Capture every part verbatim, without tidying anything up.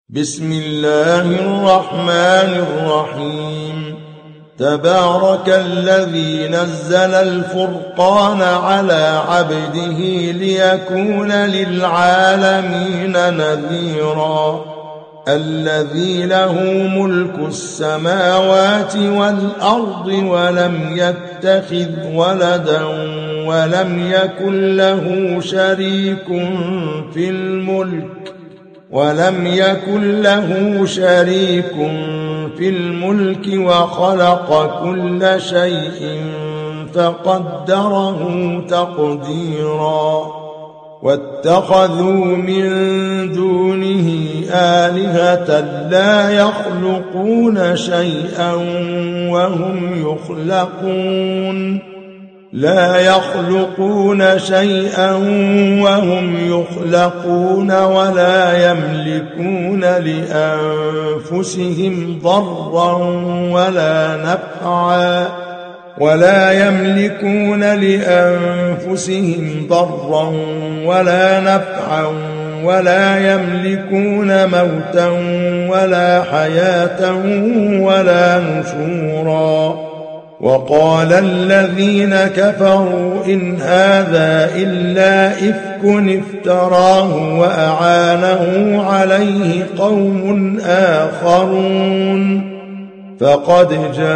بسم الله الرحمن الرحيم. تبارك الذي نزل الفرقان على عبده ليكون للعالمين نذيرا. الذي له ملك السماوات والأرض ولم يتخذ ولدا ولم يكن له شريك في الملك ولم يكن له شريك في الملك وخلق كل شيء فقدره تقديرا. واتخذوا من دونه آلهة لا يخلقون شيئا وهم يخلقون لا يخلقون شيئا وهم يخلقون ولا يملكون لأنفسهم ضرا ولا نفعا ولا يملكون لأنفسهم ضرا ولا نفعا ولا يملكون موتا ولا حياة ولا نشورا. وقال الذين كفروا إن هذا إلا إفك افتراه وأعانه عليه قوم آخرون فقد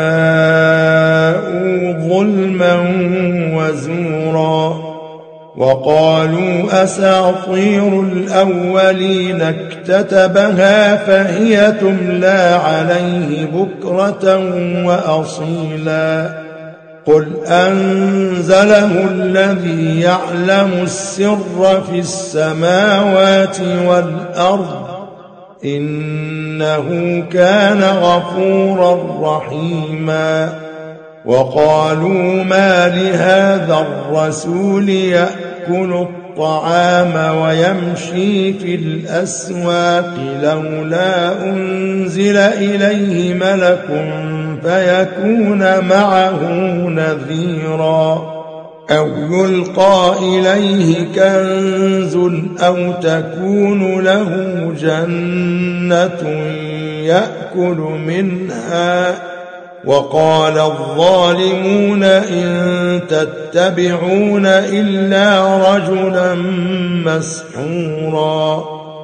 جاءوا ظلما وزورا. وقالوا أساطير الأولين اكتتبها فهي تملى عليه بكرة وأصيلا. قل أنزله الذي يعلم السر في السماوات والأرض إنه كان غفورا رحيما. وقالوا ما لهذا الرسول يأكل الطعام ويمشي في الأسواق لولا أنزل إليه ملك فيكون معه نذيرا. أو يلقى إليه كنز أو تكون له جنة يأكل منها. وقال الظالمون إن تتبعون إلا رجلا مسحورا.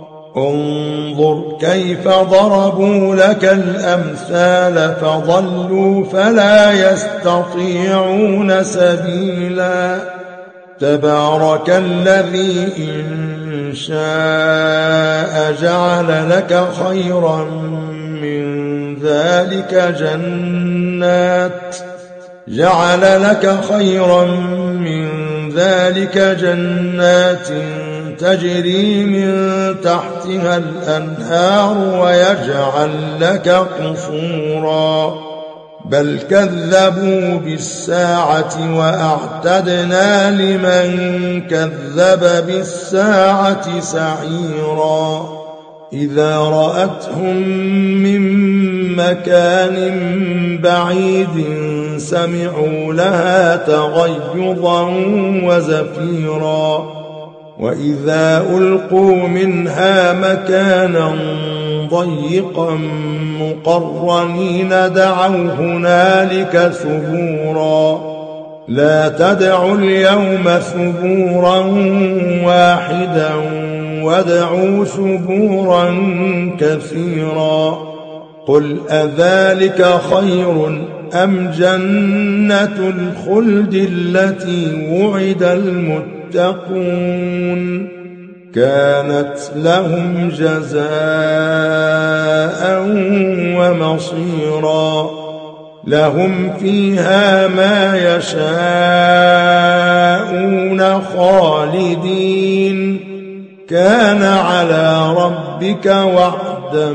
انظر كيف ضربوا لك الأمثال فضلوا فلا يستطيعون سبيلا. تبارك الذي إن شاء جعل لك خيرا من ذلك جنات جعل لك خيرا من ذلك جنات تجري من تحتها الأنهار ويجعل لك قصورا. بل كذبوا بالساعة وأعتدنا لمن كذب بالساعة سعيرا. إذا رأتهم من مكان بعيد سمعوا لها تغيظا وزفيرا. وإذا ألقوا منها مكانا ضيقا مقرنين دعوا هنالك ثبورا. لا تدعوا اليوم ثبورا واحدا وادعوا ثبورا كثيرا. قل أذلك خير أم جنة الخلد التي وعد المتقون كانت لهم جزاء ومصيرا. لهم فيها ما يشاءون خالدين كان على ربك وعدا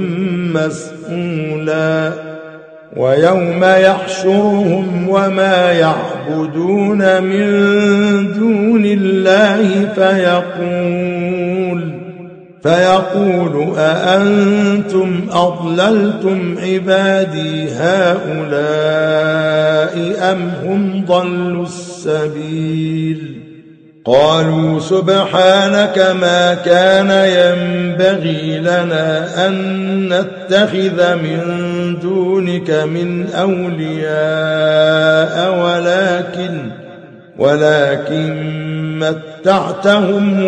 مسئولا. ويوم يحشرهم وما يعبدون من دون الله فيقول فيقول أأنتم أضللتم عبادي هؤلاء أم هم ضلوا السبيل قالوا سبحانك ما كان ينبغي لنا أن نتخذ من دونك من أولياء ولكن ولكن متعتهم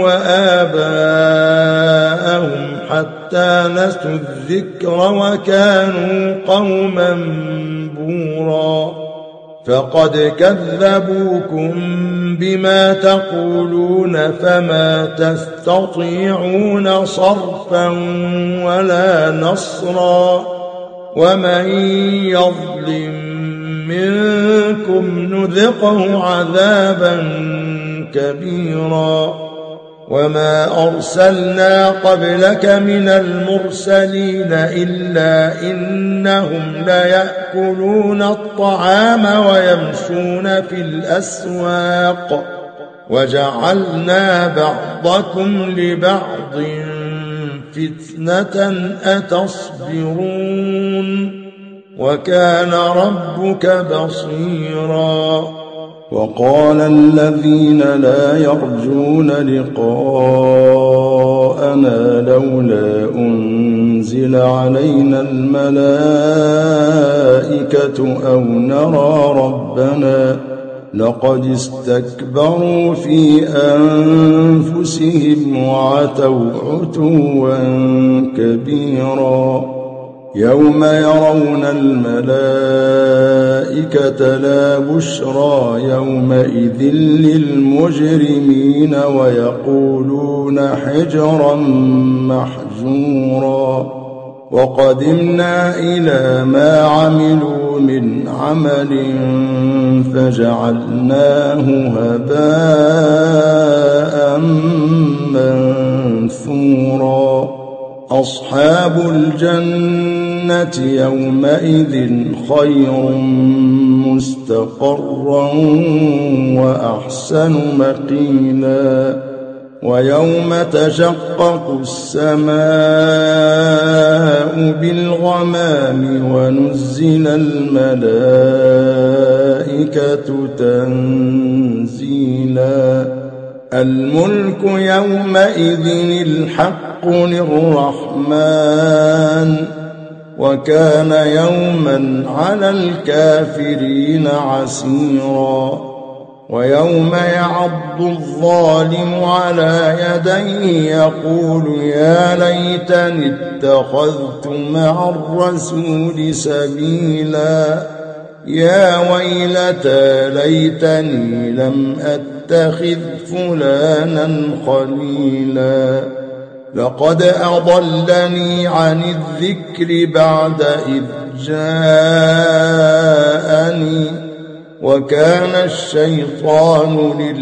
وآباءهم حتى نسوا الذكر وكانوا قوما بورا فقد كذبوكم بما تقولون فما تستطيعون صرفا ولا نصرا ومن يظلم منكم نذقه عذابا كبيرا وما أرسلنا قبلك من المرسلين إلا إنهم ليأكلون الطعام ويمشون في الأسواق وجعلنا بعضكم لبعض فتنة أتصبرون وكان ربك بصيرا وقال الذين لا يرجون لقاءنا لولا أنزل علينا الملائكة أو نرى ربنا لقد استكبروا في أنفسهم وعتوا عتوا كبيرا يوم يرون الملائكة لا بشرى يومئذ للمجرمين ويقولون حجرا محجورا وقدمنا إلى ما عملوا من عمل فجعلناه هباء منثورا أصحاب الجنة يومئذ خير مستقرا وأحسن مقيلا ويوم تشقق السماء بالغمام ونزل الملائكة تنزيلا الملك يومئذ الحق للرحمن وكان يوما على الكافرين عسيرا ويوم يعض الظالم على يديه يقول يا ليتني اتخذت مع الرسول سبيلا يا ويلتى ليتني لم أتخذ فلانا خليلا لقد أضلني عن الذكر بعد إذ جاءني وكان الشيطان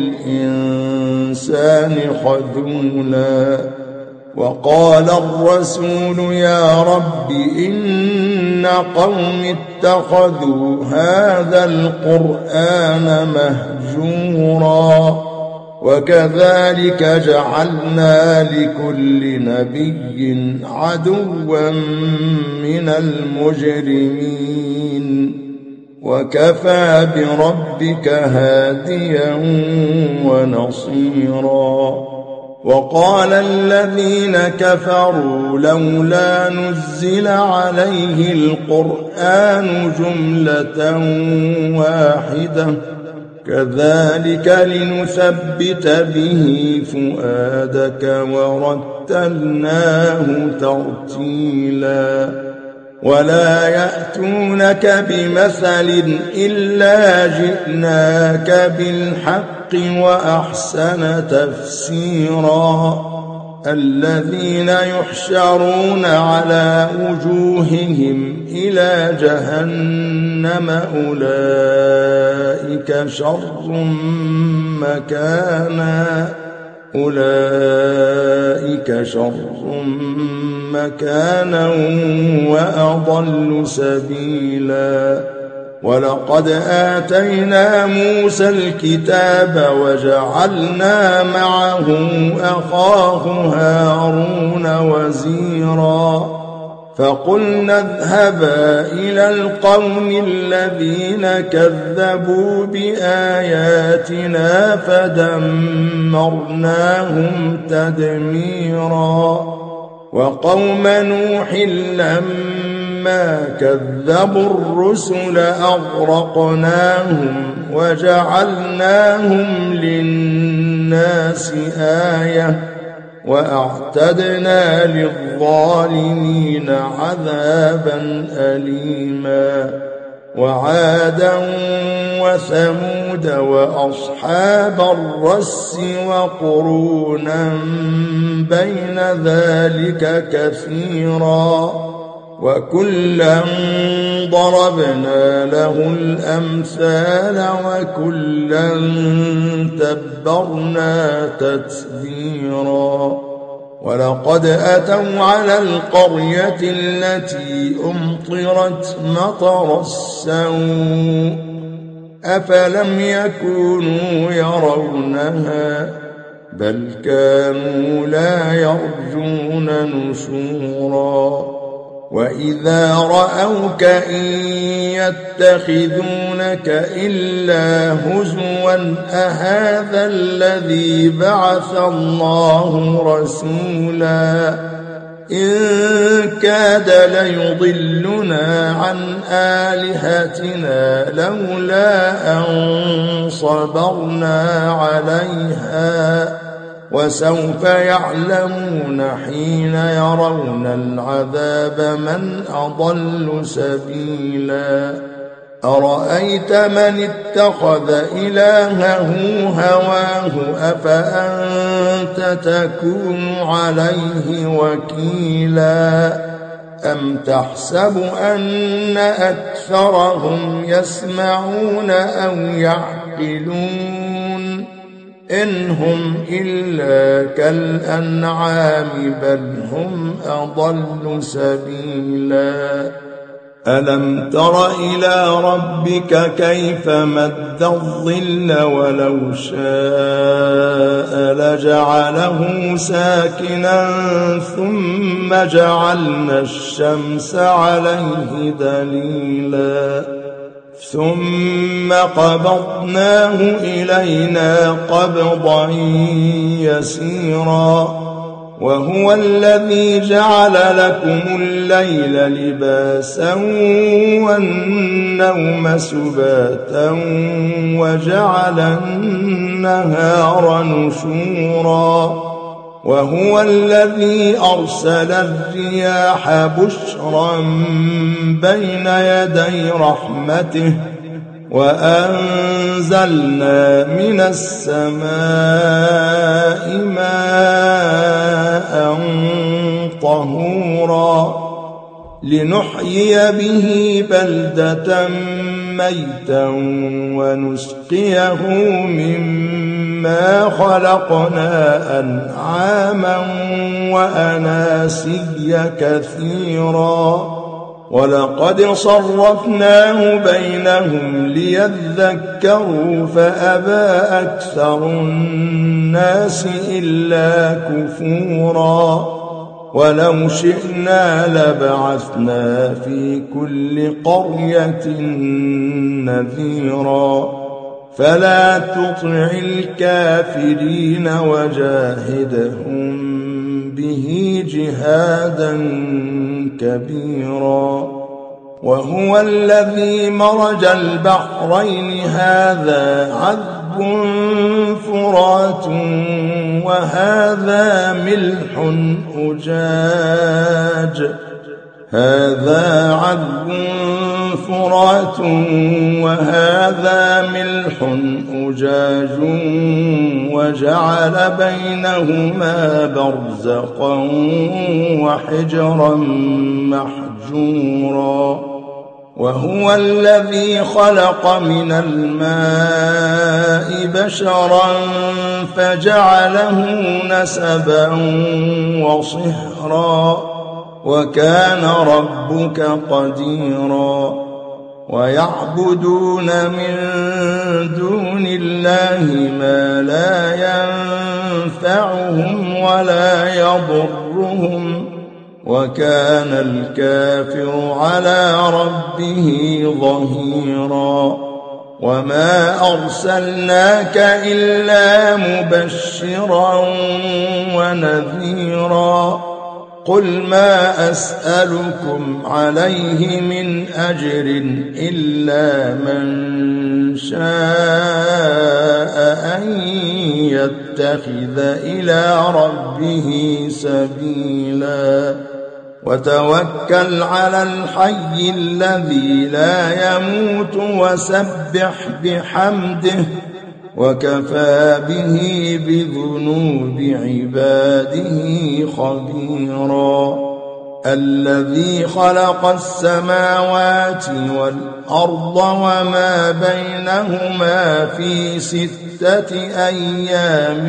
للإنسان خذولا وقال الرسول يا رب إن قوم اتخذوا هذا القرآن مهجورا وكذلك جعلنا لكل نبي عدوا من المجرمين وكفى بربك هاديا ونصيرا وقال الذين كفروا لولا نزل عليه القرآن جملة واحدة كذلك لنثبت به فؤادك ورتلناه ترتيلا ولا يأتونك بمثل إلا جئناك بالحق وأحسن تفسيرا الذين يحشرون على وجوههم إلى جهنم أولئك شر مكانا أولئك شر مكانا وأضل سبيلا ولقد آتينا موسى الكتاب وجعلنا معه أخاه هارون وزيرا فقلنا اذهبا إلى القوم الذين كذبوا بآياتنا فدمرناهم تدميرا وقوم نوح لما كذبوا الرسل أغرقناهم وجعلناهم للناس آية وأعتدنا للظالمين عذابا أليما وعادا وثمود وأصحاب الرس وقرونا بين ذلك كثيرا وكلا ضربنا له الأمثال وكلا تبرنا تتبيرا ولقد أتوا على القرية التي أمطرت مطر السوء أفلم يكونوا يرونها بل كانوا لا يرجون نشورا وإذا رأوك إن يتخذونك إلا هزوا أهذا الذي بعث الله رسولا إن كاد ليضلنا عن آلهتنا لولا أن صبرنا عليها وسوف يعلمون حين يرون العذاب من أضل سبيلا أرأيت من اتخذ إلهه هواه أفأنت تكون عليه وكيلا أم تحسب أن أكثرهم يسمعون أو يعقلون إن هم إلا كالأنعام بل هم أضل سبيلا ألم تر إلى ربك كيف مد الظل ولو شاء لجعله ساكنا ثم جعلنا الشمس عليه دليلا ثم قبضناه إلينا قبضا يسيرا وهو الذي جعل لكم الليل لباسا والنوم سباتا وجعل النهار نشورا وهو الذي أرسل الرياح بشرا بين يدي رحمته وأنزلنا من السماء ماء طهورا لنحيي به بلدة ميتا ونسقيه مما خلقنا أنعاما وأناسيا كثيرا ولقد صرفناه بينهم ليذكروا فأبى أكثر الناس إلا كفورا ولو شئنا لبعثنا في كل قرية نذيرا فلا تطع الكافرين وجاهدهم به جهادا كبيرا وهو الذي مرج البحرين هذا عذب فرات وهذا ملح أجاج هذا عذب فرات وهذا ملح أجاج وجعل بينهما برزقا وحجرا محجورا وهو الذي خلق من الماء بشرا فجعله نسبا وصهرا وكان ربك قديرا ويعبدون من دون الله ما لا ينفعهم ولا يضرهم وكان الكافر على ربه ظهيرا وما أرسلناك إلا مبشرا ونذيرا قل ما أسألكم عليه من أجر إلا من شاء أن يتخذ إلى ربه سبيلا وتوكل على الحي الذي لا يموت وسبح بحمده وكفى به بذنوب عباده خبيرا الذي خلق السماوات والأرض وما بينهما في ستة أيام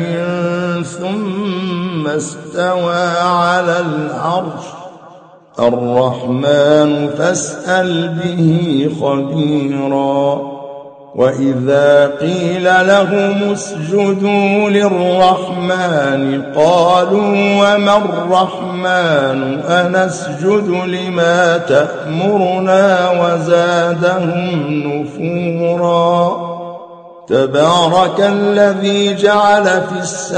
ثم استوى على العرش الرحمن فاسأل به خبيرا وإذا قيل لهم اسجدوا للرحمن قالوا وما الرحمن أنسجد لما تأمرنا وزادهم نفورا تبارك الذي جعل في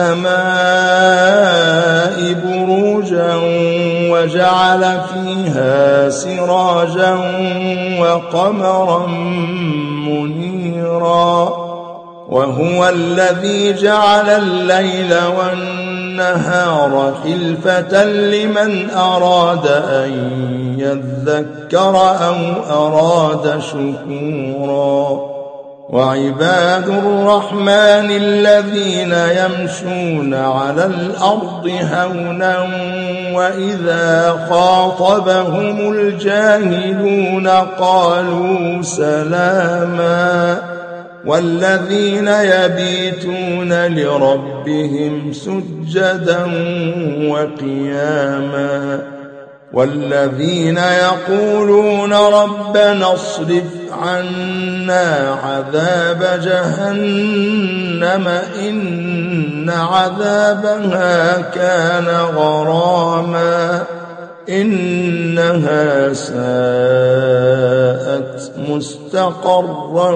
السماء بروجا وجعل فيها سراجا وقمرا منيرا وهو الذي جعل الليل والنهار خلفة لمن أراد أن يذكر أو أراد شكورا وعباد الرحمن الذين يمشون على الأرض هونا وإذا خاطبهم الجاهلون قالوا سلاما والذين يبيتون لربهم سجدا وقياما والذين يقولون ربنا اصرف عنا عذاب جهنم إن عذابها كان غراما إنها ساءت مستقرا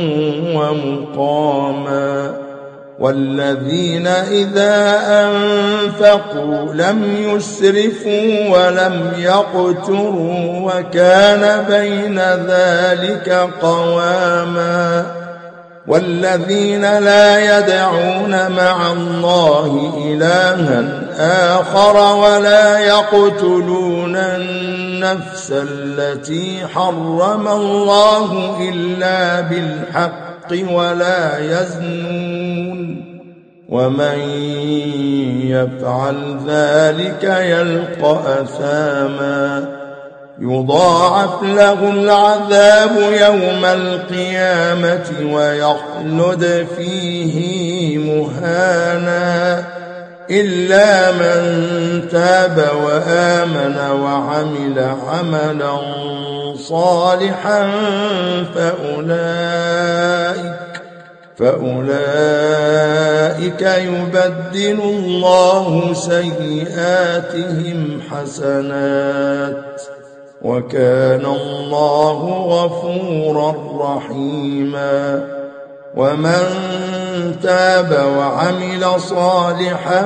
ومقاما والذين إذا أنفقوا لم يسرفوا ولم يقتروا وكان بين ذلك قواما والذين لا يدعون مع الله إلها آخر ولا يقتلون النفس التي حرم الله إلا بالحق ولا يزنون ومن يفعل ذلك يلقى أثاما يضاعف له العذاب يوم القيامة ويخلد فيه مهانا إلا من تاب وآمن وعمل عملا صالحا فأولئك فأولئك يبدل الله سيئاتهم حسنات وكان الله غفورا رحيما ومن تاب وعمل صالحا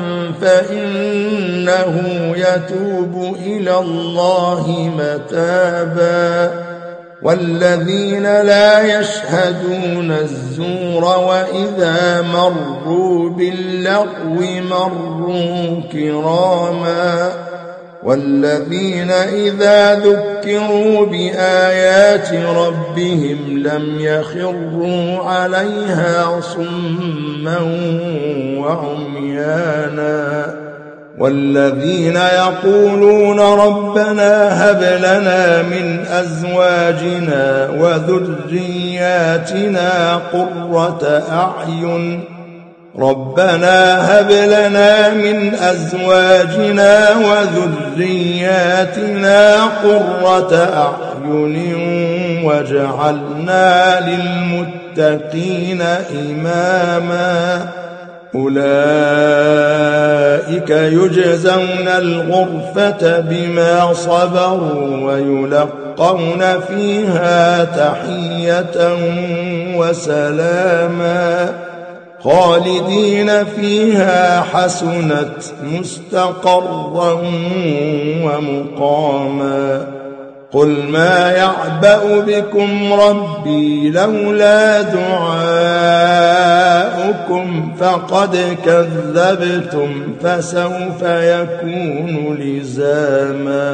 فإنه يتوب إلى الله متابا والذين لا يشهدون الزور وإذا مروا باللغو مروا كراما والذين إذا ذكروا بآيات ربهم لم يخروا عليها صما وعميانا والذين يقولون ربنا هب لنا من أزواجنا وذرياتنا قرة أعين ربنا هب لنا من أزواجنا وذرياتنا قرة أعين واجعلنا للمتقين إماما أولئك يجزون الغرفة بما صبروا ويلقون فيها تحية وسلاما خالدين فيها حسنت مستقرا ومقاما قل ما يعبأ بكم ربي لولا دعاؤكم فقد كذبتم فسوف يكون لزاما